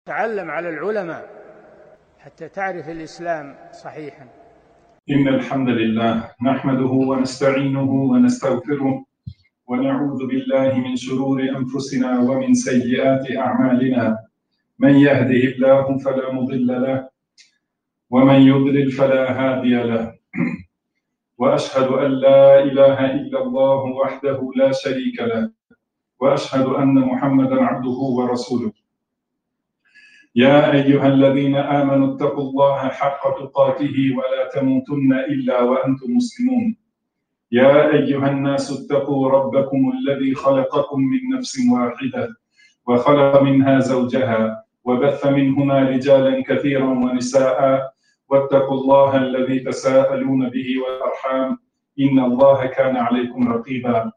تعلم على العلماء حتى تعرف الإسلام صحيحا. إن الحمد لله نحمده ونستعينه ونستغفره ونعوذ بالله من شرور أنفسنا ومن سيئات أعمالنا. من يهده الله فلا مضل له ومن يضلل فلا هادي له. وأشهد أن لا إله إلا الله وحده لا شريك له وأشهد أن محمدًا عبده ورسوله. يا أيها الذين آمنوا اتقوا الله حق تقاته ولا تموتن إلا وأنتم مسلمون. يا أيها الناس اتقوا ربكم الذي خلقكم من نفس واحدة وخلق منها زوجها وبث منهما رجالا كثيرا ونساء واتقوا الله الذي تساءلون به والأرحام إن الله كان عليكم رقيبا.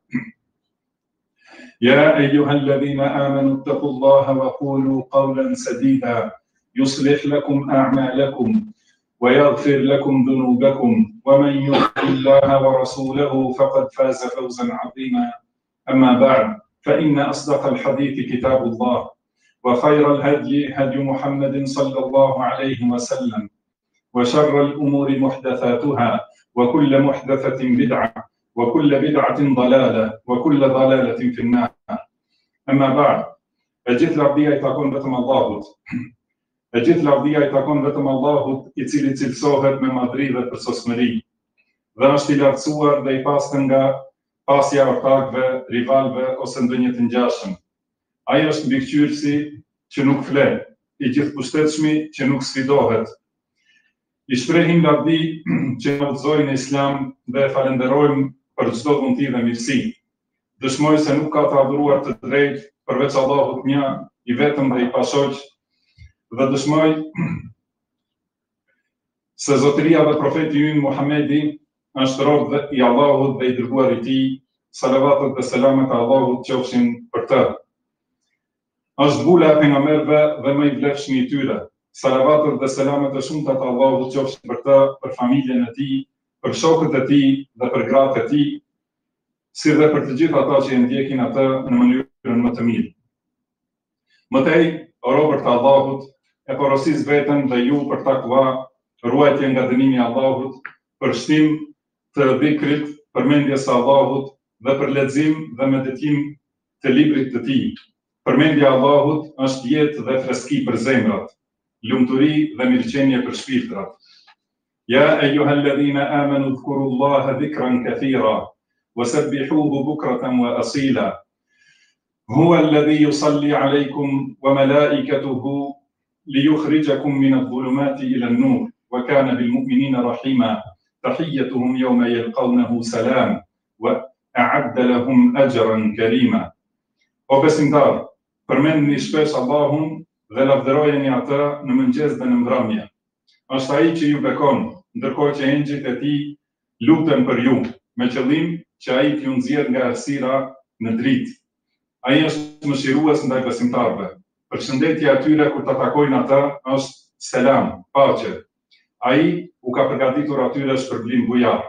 يا أيها الذين آمنوا اتقوا الله وقولوا قولا سديدا يصلح لكم أعمالكم ويغفر لكم ذنوبكم ومن يطع الله ورسوله فقد فاز فوزا عظيما. أما بعد فإن أصدق الحديث كتاب الله وخير الهدي هدي محمد صلى الله عليه وسلم وشر الأمور محدثاتها وكل محدثة بدعة وكل بدعة ضلالة وكل ضلالة في النار. أما بعد أجيت لربia I takon vetëm Allahut. E gjithë lavdia I takon vetëm Allahut, I cili cilësohet me madhri dhe përsosmëri. Dhe është I lartësuar dhe I pastër nga pasja ortakëve, rivalëve ose ndonjë të ngjashëm. Ai është mbikëqyrësi që nuk flet, I gjithëpushtetshmi që nuk sfidohet. I shprehim lavdi që na udhëzoi në Islam dhe falenderojmë për çdo dhunti dhe mirësi. Dëshmoj se nuk ka të adhuruar të drejtë përveç Allahut një, I vetëm dhe I pashoq, dhe dëshmoj se zotëria dhe profeti ynë Muhamedi është rob I Allahut dhe I dërguar I Tij, salavatet dhe selamet e Allahut qofshin për të. Është bula e pejgamberëve dhe më I vlefshmi I tyre. Salavatet dhe selamet e shumta të Allahut qofshin për të, për familjen e tij, për shokët e tij dhe për gratë e tij, si dhe për të gjithë ata që e ndjekin atë në mënyrën më të mirë. Mëtej, o robër të Allahut, e porosis veten dhe ju për takva, ruajtje nga dënimi I Allahut, për shtim të dhikrit, përmendjes së Allahut dhe për lexim dhe meditim të librit të tij. Përmendja e Allahut është jetë dhe freski për zemrat, lumturi dhe mirëqenie për shpirtrat. Ya ayyuhalladhina amanu dhkurullaha dhikran kathira wasabbihuhu bukratan wa asila. Huwa alladhi yusalli alaykum wa malaikatuhu liyukhrijakum min adh-dhulumati ila an-nur wa kana bil mu'minina rahima. Tahiyyatuhum yawma yalqawnahu salam wa a'adda lahum ajran karima. O besimtar, përmendni shpesh Allahun dhe lavdërojeni atë në mëngjes dhe në mbrëmje. Është ai që ju bekon, ndërkohë që engjëjt e tij luten për ju, me qëllim që ai t'ju nxjerrë nga errësira në dritë. Ai është mëshirues ndaj besimtarëve. Përshëndetja e tyre kur ta takojnë atë është selam, paqe. Ai u ka përgatitur atyre shpërblim bujar.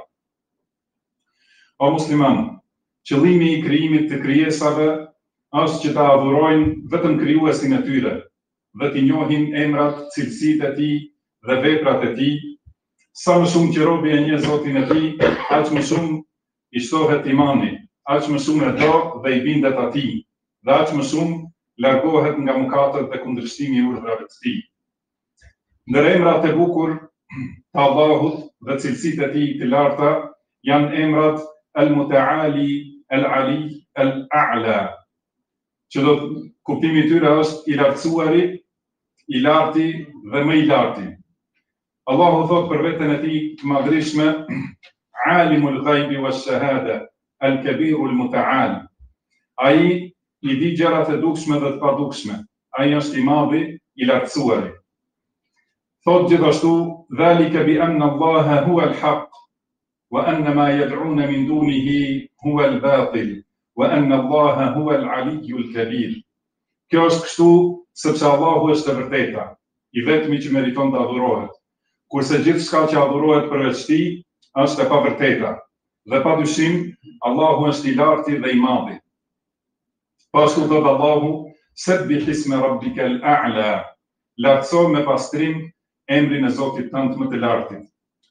O musliman, qëllimi I krijimit të krijesave është që ta adhurojnë vetëm krijuesin e tyre dhe t'i njohin emrat, cilësitë e tij dhe veprat e tij. Sa më shumë që robi e njeh Zotin e tij, aq më shumë I shtohet imani, aq më shumë e do dhe I bindet atij, dhe aq më shumë largohet nga mëkatet dhe kundërshtimi I urdhrave të tij. Ndër emrat e bukur të Allahut dhe cilësitë e tij të larta janë emrat Al-Muta'ali, Al-Ali, Al-A'la, që do kuptimi I tyre është I lartësuari, I larti dhe më I larti. Allahu thot për veten e tij të madhrishme, Alimul ghaibi wash-shahada, Al-Kabirul Muta'al. Ai I di gjërat e dukshme dhe të padukshme. Ai është I madhi, I lartësuari. Thot gjithashtu, Dhalika bi anna Allaha huwa al-haq wa anna ma yad'una min dunihi huwa al-batil wa anna Allaha huwa al-'aliyyul kabir. Kjo është kështu sepse Allahu është e vërteta, I vetmi që meriton të adhurohet, kurse gjithçka që adhurohet përveç Tij është e pavërteta, dhe padyshim Allahu është I larti dhe I madhi. Pashtu thot Allahu, Sabbih isma rabbikal a'la, lartëso me pastrim emrin e Zotit tënd më të lartit.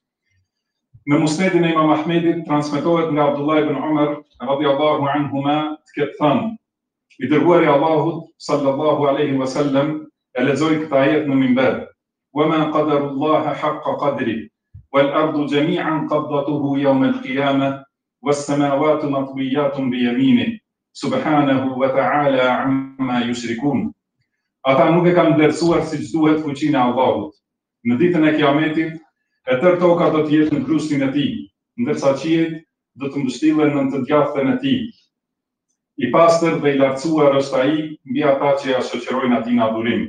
Në musnedin e Imam Ahmedit transmetohet nga Abdullah ibn Umar radhiyallahu anhuma të ketë thënë: I dërguari i Allahut sallallahu alaihi wasallam e lexoi këtë ajet në minber: "Wama qadarullaha haqqa qadri, wal ardu jami'an qabdatuhu yawm al-qiyamah, was samawati matwiyatun bi yaminihi, subhanahu wa ta'ala amma yushrikun." Ata nuk e kanë vlerësuar siç duhet fuqinë e Allahut. Në ditën e Kiametit, e tërë toka do të jetë në brustin e tij, ndërsa qiejt do të mbështillen në të djathtën e tij. I pastër dhe i lartësuar është ai mbi ata që ja shoqërojnë atij në adhurim.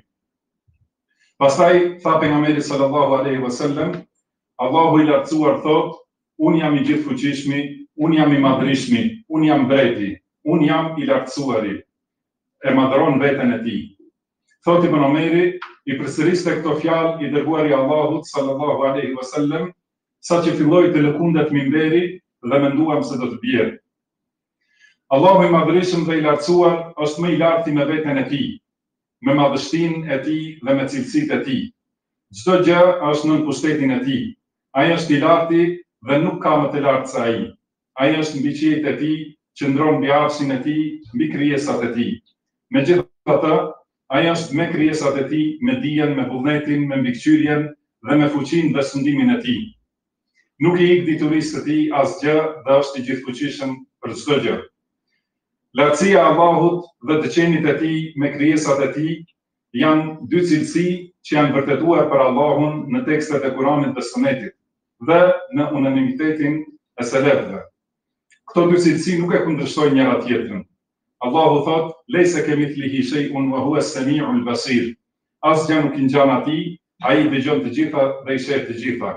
Pastaj tha pejgamberi sallallahu alaihi wasallam: Allahu i lartësuar thotë: Unë jam i gjithfuqishmi, unë jam i madhrishmi, unë jam mbreti, unë jam i lartësuari. E madhron veten e tij. Thot Ibn Omeri, i përsëriste këto fjalë i dërguari i Allahut sallallahu alaihi wasallam, saqë filloi të lëkundet minberi dhe menduam se do të bjerë. Allahu i madhërishëm dhe i lartësuar është më i larti me veten e tij, me madhështinë e tij dhe me cilësitë e tij. Çdo gjë është nën pushtetin e tij. Ai është i larti dhe nuk ka më të lartë se ai. Ai është mbi qiejt e tij, qëndron mbi arshin e tij, mbi krijesat e tij. Megjithatë, ai është me krijesat e tij, me dijen, me vullnetin, me mbikëqyrjen dhe me fuqinë dhe sundimin e tij. Nuk i ik diturisë të tij asgjë dhe është i gjithfuqishëm për çdo gjë. Lartësia e Allahut dhe të qenit e tij me krijesat e tij janë dy cilësi që janë vërtetuar për Allahun në tekstet e Kuranit dhe Sunetit dhe në unanimitetin e selefëve. Këto dy cilësi nuk e kundërshtojnë njëra tjetrën. Allahu thot: "Lejse kemithlihi shay'un wa huwa as-sami'ul basir." Asgjë nuk i ngjan atij, ai dëgjon të gjitha dhe i sheh të gjitha.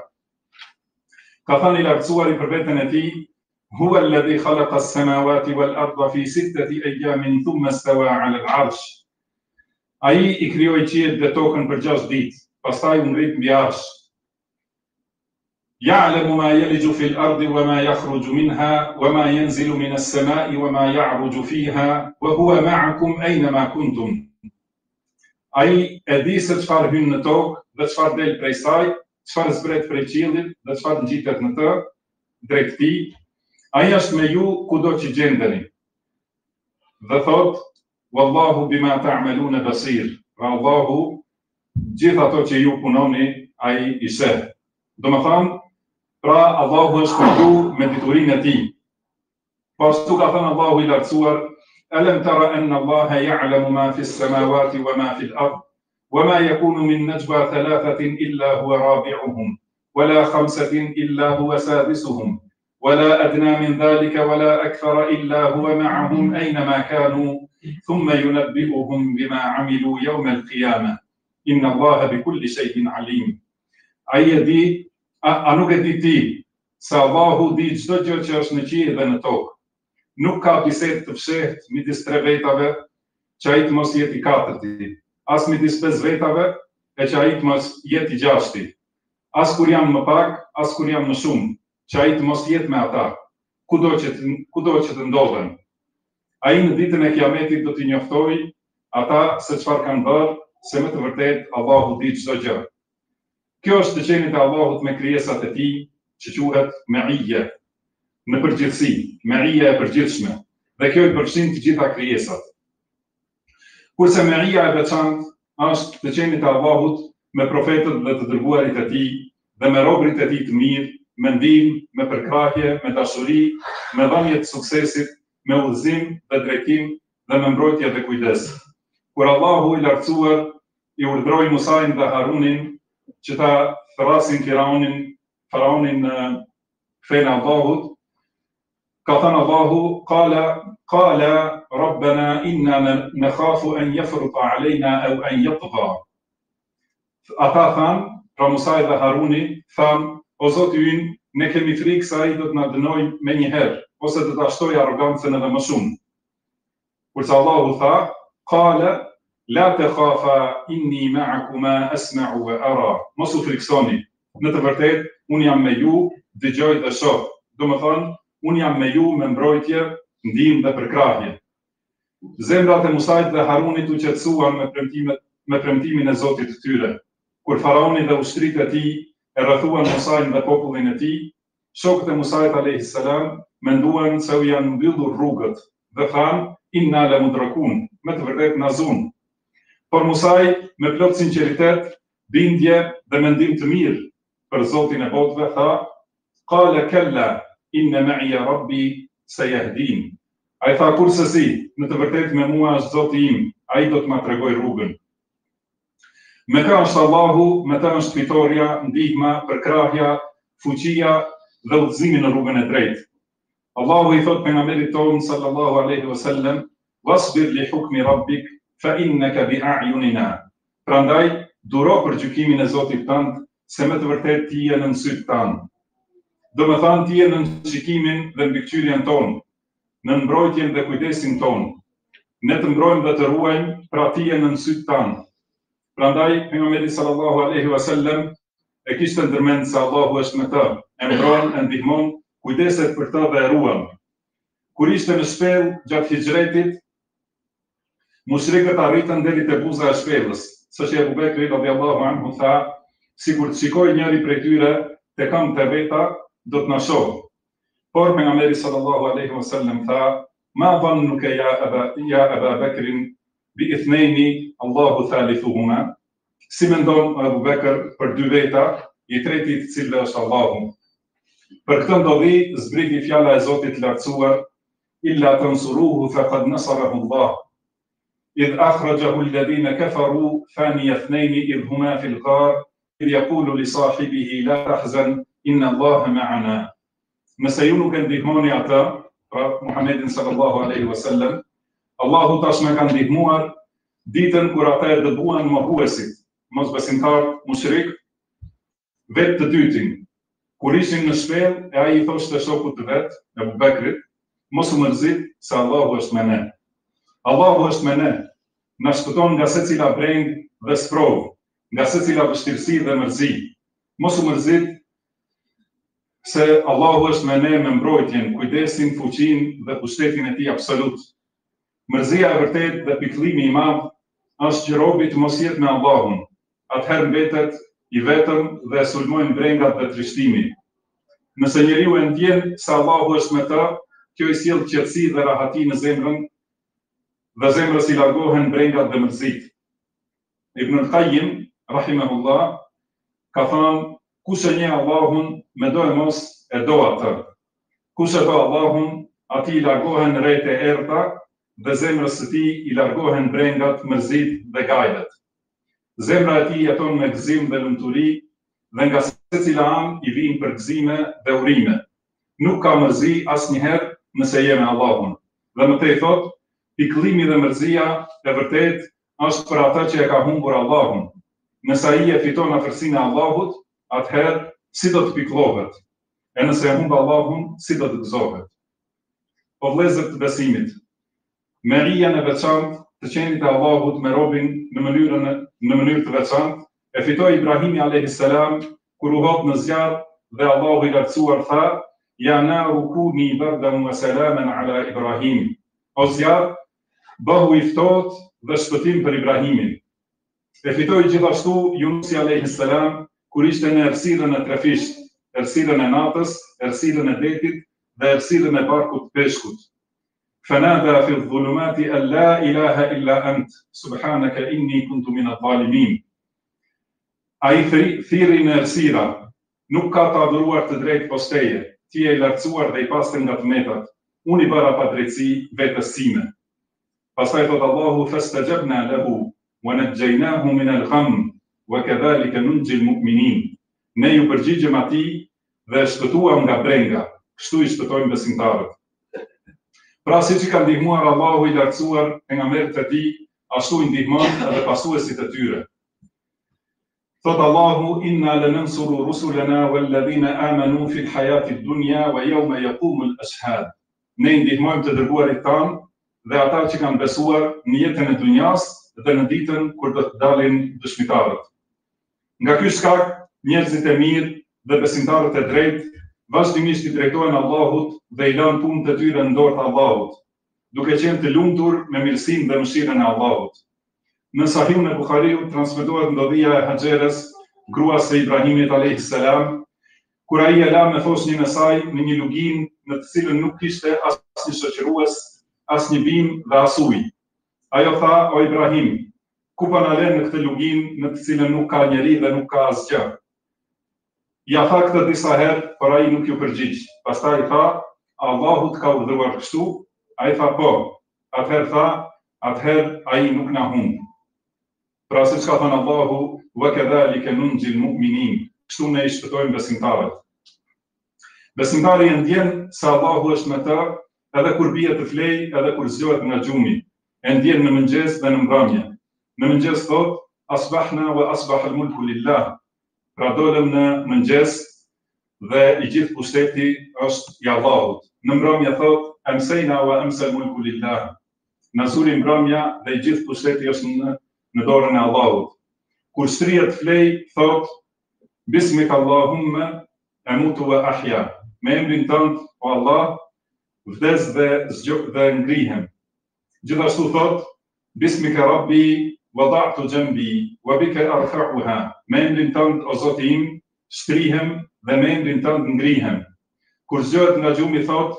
Ka thënë i lartësuari për veten e tij: "Huwa alladhi khalaqa as-samawati wal arda fi 6 ayamin thumma istawa 'ala al-'arsh." Ai i krijoi qiejt dhe tokën për 6 ditë, pastaj u ngrit mbi arsh. يعلم ما يلج في الأرض وما يخرج منها وما ينزل من السماء وما يعرج فيها وهو معكم أينما كنتم. Ai e di se çfarë hyn në tokë dhe çfarë del prej saj, çfarë zbret prej qiellit dhe çfarë ngjitet në të, drejt tij. Ai është me ju kudo që gjendeni. Dhe thot: "Wallahu bima ta'maluna basir." Pra Allahu gjithë ato që ju punoni, ai i sheh. Domethënë, pra Allahu është me ju me diturinë e tij. Pastu ka thënë Allahu i lartësuar: "Alam tara anna Allaha ya'lamu ma fi as-samawati wa ma fi al-ard, wa ma yakunu min najwa thalathatin illa huwa rabi'uhum, wa la khamsatin illa huwa sadisuhum, wa la adna min dhalika wa la akthara illa huwa ma'ahum aynama kanu, thumma yunabbi'uhum bima 'amilu yawm al-qiyamah. Inna Allaha bikulli shay'in 'alim." Ai e di, a nuk e di ti, se Allahu di çdo gjë që është në qiell dhe në tokë. Nuk ka bisedë të fshehtë midis 3 vetave, që ai të mos jetë i katërti, as midis 5 vetave, e që ai të mos jetë i gjashti. As kur janë më pak, as kur janë më shumë, që ai të mos jetë me ata, kudo që të ndodhen. Ai në ditën e Kiametit do t'i njoftojë ata se çfarë kanë bërë, se më të vërtet Allahu di çdo gjë. Kjo është të qenit e Allahut me krijesat e tij, që quhet Me'iyye, në përgjithësi, Me'iyye e përgjithshme, dhe kjo i përfshin të gjitha krijesat. Kurse Me'iyya e veçantë është të qenit e Allahut me profetët dhe të dërguarit e tij dhe me robërit e tij të mirë, me ndihmë, me përkrahje, me dashuri, me dhënie të suksesit, me udhëzim dhe drejtim dhe me mbrojtje dhe kujdes. Kur Allahu i lartësuar i urdhroi Musajin dhe Harunin që ta thrasin faraonin në fen e Allahut, ka thënë Allahu: "Qala rabbana inna nakhafu an yafruta alayna aw an yatgha." Ata thanë, pra Musaj dhe Haruni, thanë: "O Zoti ynë, ne kemi frikë se ai do të na dënojë me një herë, ose do ta shtojë arrogancën edhe më shumë." Kurse Allahu tha: "Qala la takhafa inni ma'akuma asma'u wa ara." Mos u friksoni. Në të vërtetë, unë jam me ju, dëgjoj dhe shoh. Domethënë, unë jam me ju me mbrojtje, ndihmë dhe përkrahje. Zemrat e Musajit dhe Harunit u qetësuan me premtimet me premtimin e Zotit të tyre. Kur faraoni dhe ushtritë e tij e rrethuan Musajin dhe popullin e tij, shokët e Musait alayhis salam menduan se u janë mbyllur rrugët dhe thanë inna lamudrakun, me të vërtetë na zun. Por Musai me plot sinqeritet, bindje dhe mendim të mirë për Zotin e botëve tha: qala kalla inna ma'iya rabbi sayahdin. Ai tha kurse si, në të vërtetë me mua është Zoti im, ai do të ma tregoj rrugën. Me ka është Allahu, me ta është fitoria, ndihma, përkrahja, fuqia dhe udhëzimi në rrugën e drejtë. Allahu i thot pejgamberit ton sallallahu alaihi wasallam: wasbir li hukmi rabbik fa innaka bi a'yunina. Prandaj duro për gjykimin e Zotit tënd, se me të vërtetë ti je në sytë tanë. Do me thanë ti je në shikimin dhe mbikëqyrjen tonë, në mbrojtjen dhe kujdesin tonë. Ne të mbrojmë dhe të ruajmë, pra ti je në sytë tanë. Prandaj pejgamberi sallallahu alaihi wasallam e kishte ndërmend se Allahu është me të, e mbron, e ndihmon, kujdeset për të dhe e ruan. Kur ishte në shpellë gjatë hijretit, mushrikët arritën deri te buza e shpellës, saqë Abu Bekri radhiyallahu anhu tha: sikur të shikoj njëri prej tyre te kam të veta, do të na shohë. Por pejgamberi sallallahu alaihi wasallam tha: ma dhannuka ya Aba Bekrin bi ithnaini Allahu thalithuhuma. Si mendon Abu Bekr për dy veta, i treti i cilëve është Allahu. Për këtë ndodhi zbriti fjala e Zotit lartësuar: illa tansuruhu faqad nasarahu Allah. إذ أخرجه الذين كفروا ثاني اثنين إذ هما في الغار إذ يقول لصاحبه لا تحزن إن الله معنا. Nëse ju nuk e ndihmoni ata, pra Muhammedin sallallahu alaihi wasallam, Allahu tash na ka ndihmuar ditën kur ata e dëbuan mohuesit, mosbesimtar mushrik, vetë të dytin. Kur ishin në shpellë, e ai i thoshte shokut të vet, Abu Bekrit, mos u mërzit se Allahu është me ne. Allahu është me ne, na shpëton nga secila breng dhe sprovë, nga secila vështirësi dhe mërzi. Mos u mërzit se Allahu është me ne me mbrojtjen, kujdesin, fuqinë dhe pushtetin e tij absolut. Mërzia e vërtetë dhe pikëllimi i madh është që robi të mos jetë me Allahun, atëherë mbetet i vetëm dhe sulmojnë brengat dhe trishtimi. Nëse njeriu e ndjen se Allahu është me të, kjo i sjell qetësi dhe rahati në zemrën dhe zemrës i largohen brengat dhe mërzit. Ibn al-Qayyim, rahimahullah, ka thënë: kush e njeh Allahun, me do e mos e do atë. Kush e do Allahun, atij i largohen rrejt e errta dhe zemrës së tij i largohen brengat, mërzit dhe gajlet. Zemra e tij jeton me gëzim dhe lumturi dhe nga secila anë i vijnë përgëzime dhe urime. Nuk ka mërzi asnjëherë nëse je me Allahun. Dhe më tej thotë: pikëllimi dhe mërzia e vërtet është për ata që e ka humbur Allahun. Nëse ai e fiton afërsinë e Allahut, atëherë si do të pikëllohet? E nëse e humb Allahun, si do të gëzohet? O vëllezër të besimit, merijen e veçantë të qenit e Allahut me robin në mënyrë të veçantë e fitoi Ibrahimi alayhis salam kur u hop në zjarr dhe Allahu i lartësuar tha: ya naru kuni bardan wa salaman ala Ibrahim. O zjarr, bëhu i ftohtë dhe shpëtim për Ibrahimin. E fitoi gjithashtu Yunusi alayhis salam kur ishte në errësirën e trefisht, errësirën e natës, errësirën e detit dhe errësirën e barkut të peshkut. Fanada fi dhulumati an la ilaha illa ant, subhanaka inni kuntu min adh-dhalimin. Ai thirrri në errësira, nuk ka të adhuruar të drejtë post teje, ti je i lartësuar dhe i pastër nga tmetat, unë i bëra pa drejtësi vetës sime. Pastaj thot Allahu: fastajabna lahu wa najjaynahu min al-gham wa kadhalika nunji al-mu'minin. Ne ju përgjigjëm atij dhe shpëtuam nga brenga, kështu i shpëtojmë besimtarët. Pra siç i ka ndihmuar Allahu i lartësuar pejgamberët e tij, ashtu i ndihmon edhe pasuesit e tyre. Thot Allahu: inna lanansuru rusulana walladhina amanu fi al-hayati ad-dunya wa yawma yaqumu al-ashhad. Ne ndihmojmë të dërguarit tanë dhe ata që kanë besuar në jetën e dunjas dhe në ditën kur do të dalin dëshmitarët. Nga ky shkak, njerëzit e mirë dhe besimtarët e drejtë vazhdimisht i drejtohen Allahut dhe i lanë punët e tyre në dorë të Allahut, duke qenë të lumtur me mirësinë dhe mëshirën e Allahut. Në Sahihun e Buhariut transmetohet ndodhia e Haxherës, gruas së Ibrahimit alayhis salam, kur ai e la me thosnjën e saj në një luginë në të cilën nuk kishte asnjë shoqërues, asnjë bimë dhe as ujë. Ajo tha: "O Ibrahim, ku po na lën në këtë luginë në të cilën nuk ka njeri dhe nuk ka asgjë?" Ja tha këtë disa herë, por ai nuk ju përgjigj. Pastaj tha: "Allahu të ka urdhëruar kështu?" Ai tha: "Po." Atëherë tha: "Atëherë ai nuk na humb." Pra siç ka thënë Allahu: "Wa kadhalika nunjil mu'minin." Kështu ne i shpëtojmë besimtarët. Besimtari e ndjen se Allahu është me të edhe kur bie të flej, edhe kur zgjohet nga gjumi. E ndjen në mëngjes dhe në mbrëmje. Në mëngjes thot: "Asbahna wa asbaha al-mulku lillah." Pra dolëm në mëngjes dhe i gjithë pushteti është i Allahut. Në mbrëmje thot: "Amsayna wa amsa al-mulku lillah." Në zuri mbrëmja dhe i gjithë pushteti është në dorën e Allahut. Kur shtrihet flej, thot: "Bismika Allahumma amutu wa ahya." Me emrin tënd, o Allah, vdes dhe ngrihem. Gjithashtu thot: "Bismika Rabbi wada'tu jambi wa bika arfa'uha." Me emrin tënd, o Zoti im, shtrihem dhe me emrin tënd ngrihem. Kur zgjohet nga gjumi thot: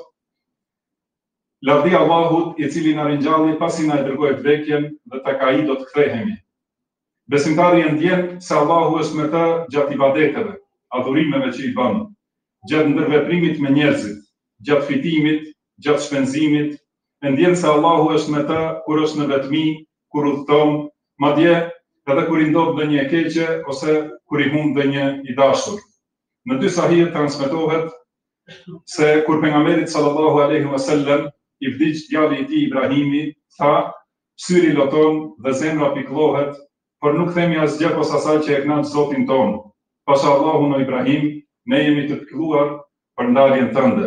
"Lavdi Allahut i cili na ringjalli pasi na e dërgoi vdekjen dhe tek ai do të kthehemi." Besimtari e ndjen se Allahu është me të gjatë ibadeteve, adhurimeve që i bën, gjatë ndërveprimit me njerëzit, gjatë fitimit, gjatë shpenzimit, e ndjen se Allahu është me të kur është në vetmi, kur udhton, madje edhe kur i ndodh ndonjë e keqe ose kur i humb ndonjë i dashur. Në dy sahih transmetohet se kur pejgamberi sallallahu alaihi wasallam i vdiq djali i tij Ibrahimi, tha: "Syri loton dhe zemra pikëllohet, por nuk themi asgjë posa asaj që e kënaq Zotin ton. Pasha Allahun o Ibrahim, ne jemi të pikëlluar për ndarjen tënde."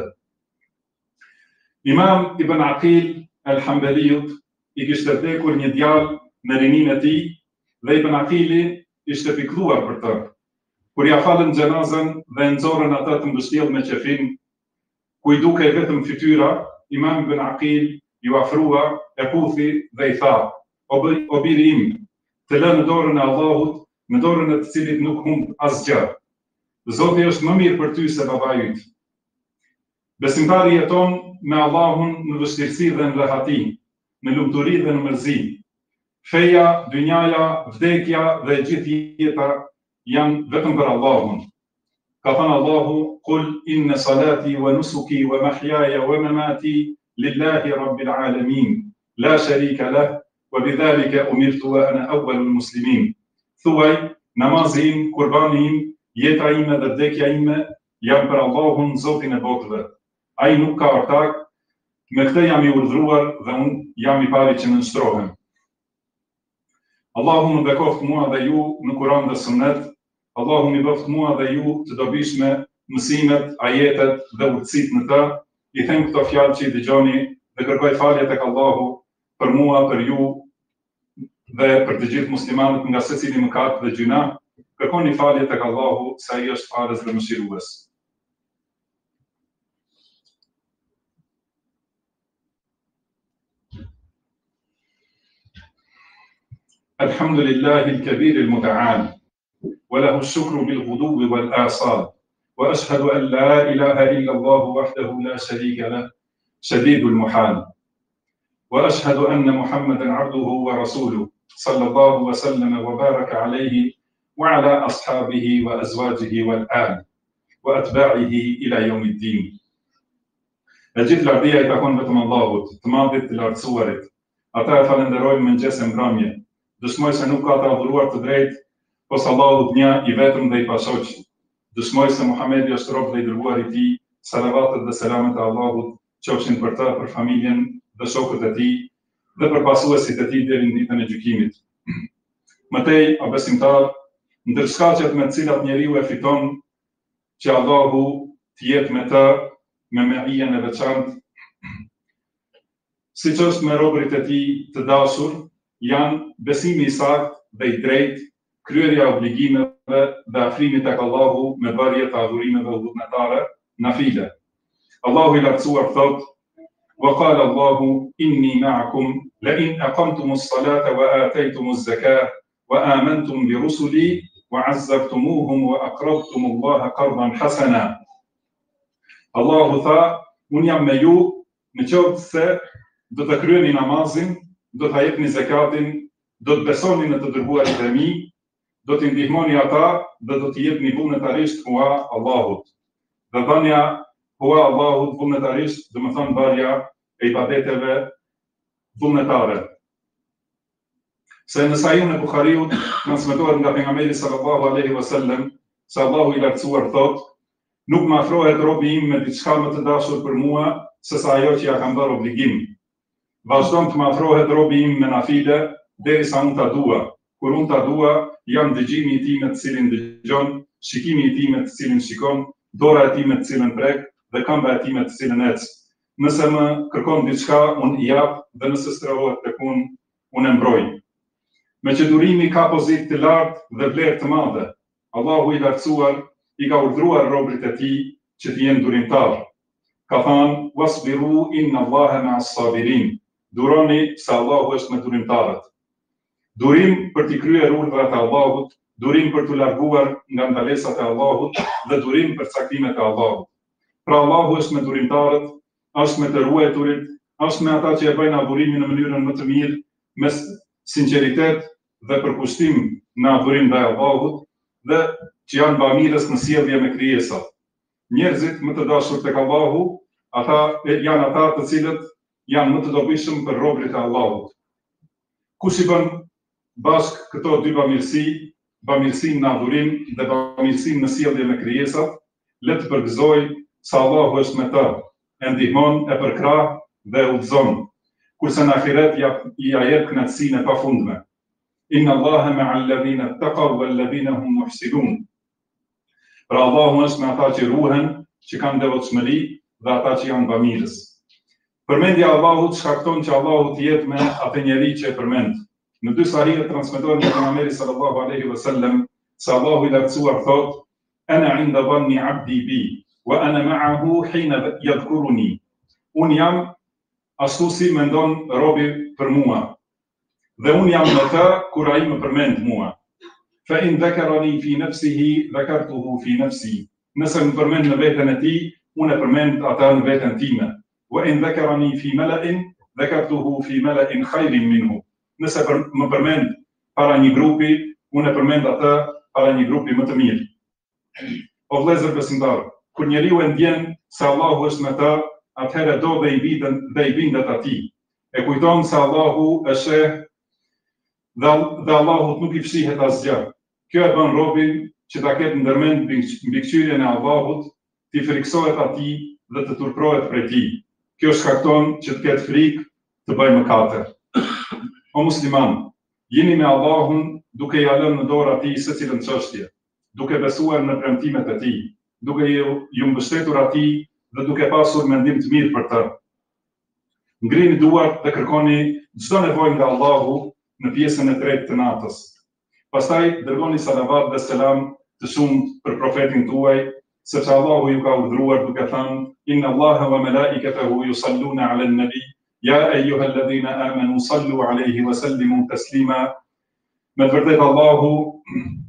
Imam Ibn Aqil al-Hanbaliut i kishte vdekur një djalë në rininë e tij dhe Ibn Aqili ishte pikëlluar për të. Kur ja falën xhenazën dhe nxorën atë të mbështjellë me qefin, ku i dukej vetëm fytyra, Imam Ibn Aqil ju afrua, e puthi dhe i tha: "O biri im, të lë në dorën e Allahut, në dorën e të cilit nuk humb asgjë. Zoti është më mirë për ty se baba yt." Besimtari jeton me Allahun në vështirësi dhe në lehati, në lumturi dhe në mërzi. Feja, dynjaja, vdekja dhe gjithë jeta janë vetëm për Allahun. Ka thënë Allahu: "Qul inna salati wa nusuki wa mahyaya wa mamati lillahi rabbil alamin, la sharika lah, wa bidhalika umirtu wa ana awwalul muslimin." Thuaj: namazi im, kurbani im, jeta ime dhe vdekja ime janë për Allahun, Zotin e botëve. Ai nuk ka ortak, me këtë jam i urdhëruar dhe unë jam i pari që nënshtrohem. Allahu më bekoft mua dhe ju në Kur'an dhe Sunnet. Allahu më bëft mua dhe ju të dobishme mësimet, ajetet dhe urtësitë në të. I them këto fjalë që i dëgjoni dhe kërkoj falje tek Allahu për mua, për ju dhe për të gjithë muslimanët nga secili mëkat dhe gjuna. Kërkoni falje tek Allahu, se ai është falës dhe mëshirues. Alhamdulillahi al-kabir al-muta'al, wa lahu ash-shukru bil-ghuduwi wal-asal, wa ashhadu an la ilaha illa Allah wahdahu la sharika lah, shadidul muhal, wa ashhadu anna Muhammadan 'abduhu wa rasuluhu, sallallahu wa sallama wa baraka alayhi wa ala ashabihi wa azwajihi wal al wa atba'ihi ila yawmiddin. E gjithë lavdia i takon vetëm Allahut, të madhit, të lartësuarit. Ata e falenderojmë mëngjes e mbrëmje. Dëshmoj se nuk ka të adhuruar të drejtë posa Allahut një, i vetëm dhe i pashoq. Dëshmoj se Muhamedi është rob dhe i dërguar i tij. Salavatet dhe selamet e Allahut qofshin për të, për familjen dhe shokët e tij dhe për pasuesit e tij deri në ditën e gjykimit. Mëtej, o besimtar, ndër shkaqet me të cilat njeriu e fiton që Allahu të jetë me të, me mehijen e veçantë, siç është me robërit e tij të dashur, janë besimi i saktë dhe i drejtë, kryerja e obligimeve dhe afrimi tek Allahu me bërje të adhurimeve vullnetare, nafile. Allahu i lartësuar thot: "Wa qala Allahu inni ma'akum لئن أقمتم الصلاة وآتيتم الزكاة وآمنتم برسلي وعزرتموهم وأقرضتم الله قرضا حسنا. Allahu tha, unë jam me ju në qoftë se do të kryeni namazin, do të jepni zakatin, do të besoni në të dërguarit e mi, do të ndihmoni ata dhe do të jepni vullnetarisht hua Allahut. Dhe dhënia hua Allahut vullnetarisht, do të thonë bërja e ibadeteve vullnetare. Se në Sahihun e Buhariut transmetohet nga pejgamberi sallallahu alaihi wasallam se Allahu i lartësuar thotë: nuk më afrohet robi im me diçka më të dashur për mua se sa ajo që ja kam bërë obligim. Vazhdon të më afrohet robi im me nafile derisa unë ta dua. Kur unë ta dua, jam dëgjimi i tij me të cilin dëgjon, shikimi i tij me të cilin shikon, dora e tij me të cilën prek dhe këmba e tij me të cilën ec. Nëse më kërkon diçka, unë i jap dhe nëse strehohet tek unë e mbroj. Me që durimi ka pozitë të lartë dhe vlerë të madhe, Allahu i lartësuar i ka urdhëruar robërit e tij që të jenë durimtar. Ka thënë: "Wasbiru inna Allaha ma'as sabirin." Duroni se Allahu është me durimtarët. Durim për t'i kryer urdhrat e Allahut, durim për t'u larguar nga ndalesat e Allahut dhe durim për caktimet e Allahut. Pra Allahu është me durimtarët, është me të ruajturit, është me ata që e bëjnë adhurimin në mënyrën më të mirë, me sinqeritet dhe përkushtim në adhurim ndaj Allahut dhe që janë bamirës në sjellje me krijesat. Njerëzit më të dashur tek Allahu, janë ata të cilët janë më të dobishëm për robërit e Allahut. Kush i bën bashkë këto dy bamirësi, bamirësinë në adhurim dhe bamirësinë në sjellje me krijesat, le të përgëzojë se Allahu është me të, e ndihmon, e përkrah dhe e udhëzon, kurse në ahiret i jep kënaqësinë e pafundme. Inna Allaha ma'al ladhina ittaqaw wal ladhina hum muhsinun. Pra Allahu është me ata që ruhen, që kanë devotshmëri dhe ata që janë bamirës. Përmendja e Allahut shkakton që Allahu të jetë me atë njeri që e përmend. Në dy sahihe transmetohet nga pejgamberi sallallahu alaihi wasallam se Allahu i lartësuar thotë: "Ana 'inda dhanni 'abdi bi wa ana ma'ahu hina yadhkuruni." Unë jam ashtu si mendon robi për mua. Dhe unë jam me të kur ai më përmend mua. Fa in dhakarani fi nafsihi dhakartuhu fi nafsi. Nëse më përmend në veten e tij, unë e përmend atë në veten time. Wa in dhakarani fi mala'in dhakartuhu fi mala'in khayrin minhu. Nëse më përmend para një grupi, unë e përmend atë para një grupi më të mirë. O vëllezër besimtar, kur njeriu e ndjen se Allahu është me të, atëherë do dhe i bindet atij. E kujton se Allahu e sheh dhe Allahut nuk i fshihet asgjë. Kjo e bën robin që ta ketë ndërmend mbikëqyrjen e Allahut, t'i friksohet atij dhe të turprohet prej tij. Kjo shkakton që të ketë frikë të bëjë mëkate. O musliman, jeni me Allahun duke ia lënë në dorë atij secilën çështje, duke besuar në premtimet e tij, duke ju mbështetur atij dhe duke pasur mendim të mirë për të. Ngrini duart dhe kërkoni çdo nevojë nga Allahu në pjesën e tretë të natës. Pastaj dërgoni salavat dhe selam të shumtë për profetin tuaj, sepse Allahu ju ka urdhëruar duke thënë: "Inna Allaha wa malaikatahu yusalluna 'alan nabi, ya ayyuhalladhina amanu sallu 'alayhi wa sallimu taslima." Me të vërtetë Allahu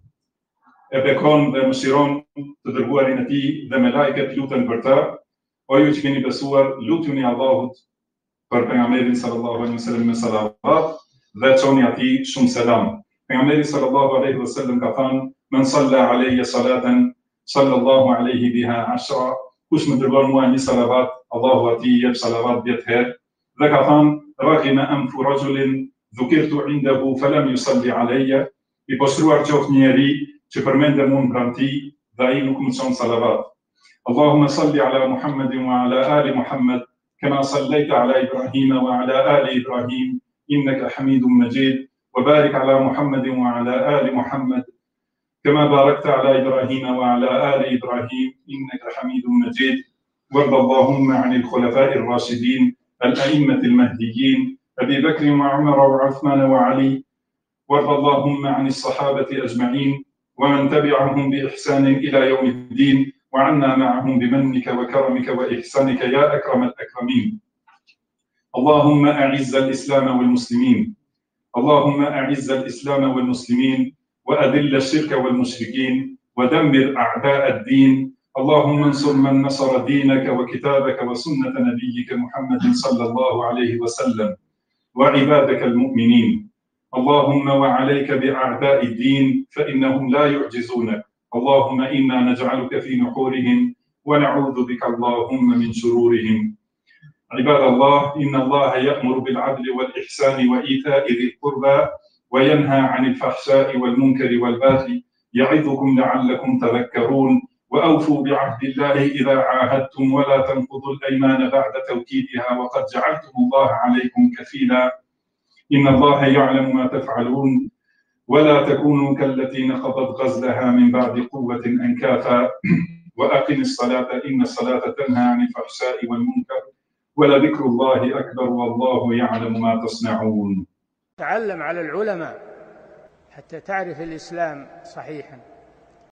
e bekon dhe mëshiron të dërguarin e tij dhe me lajket luten për të. O ju që keni besuar, lutuni Allahut për pejgamberin sallallahu alaihi wasallam me salavat dhe çoni atij shumë selam. Pejgamberi sallallahu alaihi wasallam ka thënë: "Men salla alayya salatan sallallahu alaihi biha 10." Kush më dërgon mua një salavat, Allahu atij jep salavat 10 herë. Dhe ka thënë: "Raghima anfu rajulin dhukirtu 'indahu falam yusalli alayya." I poshtruar qoftë një njeri që përmendem unë pranë tij dhe ai nuk më çon salavat. Allahumma salli ala Muhammadin wa ala ali Muhammad kama sallaita ala Ibrahim wa ala ali Ibrahim innaka Hamidum Majid. وبارك على محمد وعلى آل محمد كما باركت على إبراهيم وعلى آل إبراهيم إنك حميد مجيد. وارض اللهم عن الخلفاء الراشدين الأئمة المهديين أبي بكر وعمر وعثمان وعلي. وارض اللهم عن الصحابة أجمعين ومن تبعهم بإحسان إلى يوم الدين وعنا معهم بمنك وكرمك وإحسانك يا أكرم الأكرمين. اللهم أعز الإسلام والمسلمين، اللهم أعز الإسلام والمسلمين وأذل الشرك والمشركين ودمر أعداء الدين. اللهم انصر من نصر دينك وكتابك وسنة نبيك محمد صلى الله عليه وسلم وعبادك المؤمنين. اللهم وعليك بأعداء الدين فإنهم لا يعجزونك. اللهم إنا نجعلك في نحورهم ونعوذ بك اللهم من شرورهم. عباد الله، إن الله يأمر بالعدل والإحسان وإيتاء ذي القربى وينهى عن الفحشاء والمنكر والبغي يعظكم لعلكم تذكرون. وأوفوا بعهد الله إذا عاهدتم ولا تنقضوا الأيمان بعد توكيدها وقد جعلتم الله عليكم كفيلا. إن الله يعلم ما تفعلون. ولا تكونوا كالتي نقضت غزلها من بعد قوة أنكاثا. وأقم الصلاة إن الصلاة تنهى عن الفحشاء والمنكر ولذكر الله أكبر والله يعلم ما تصنعون. تعلم على العلماء حتى تعرف الإسلام صحيحا.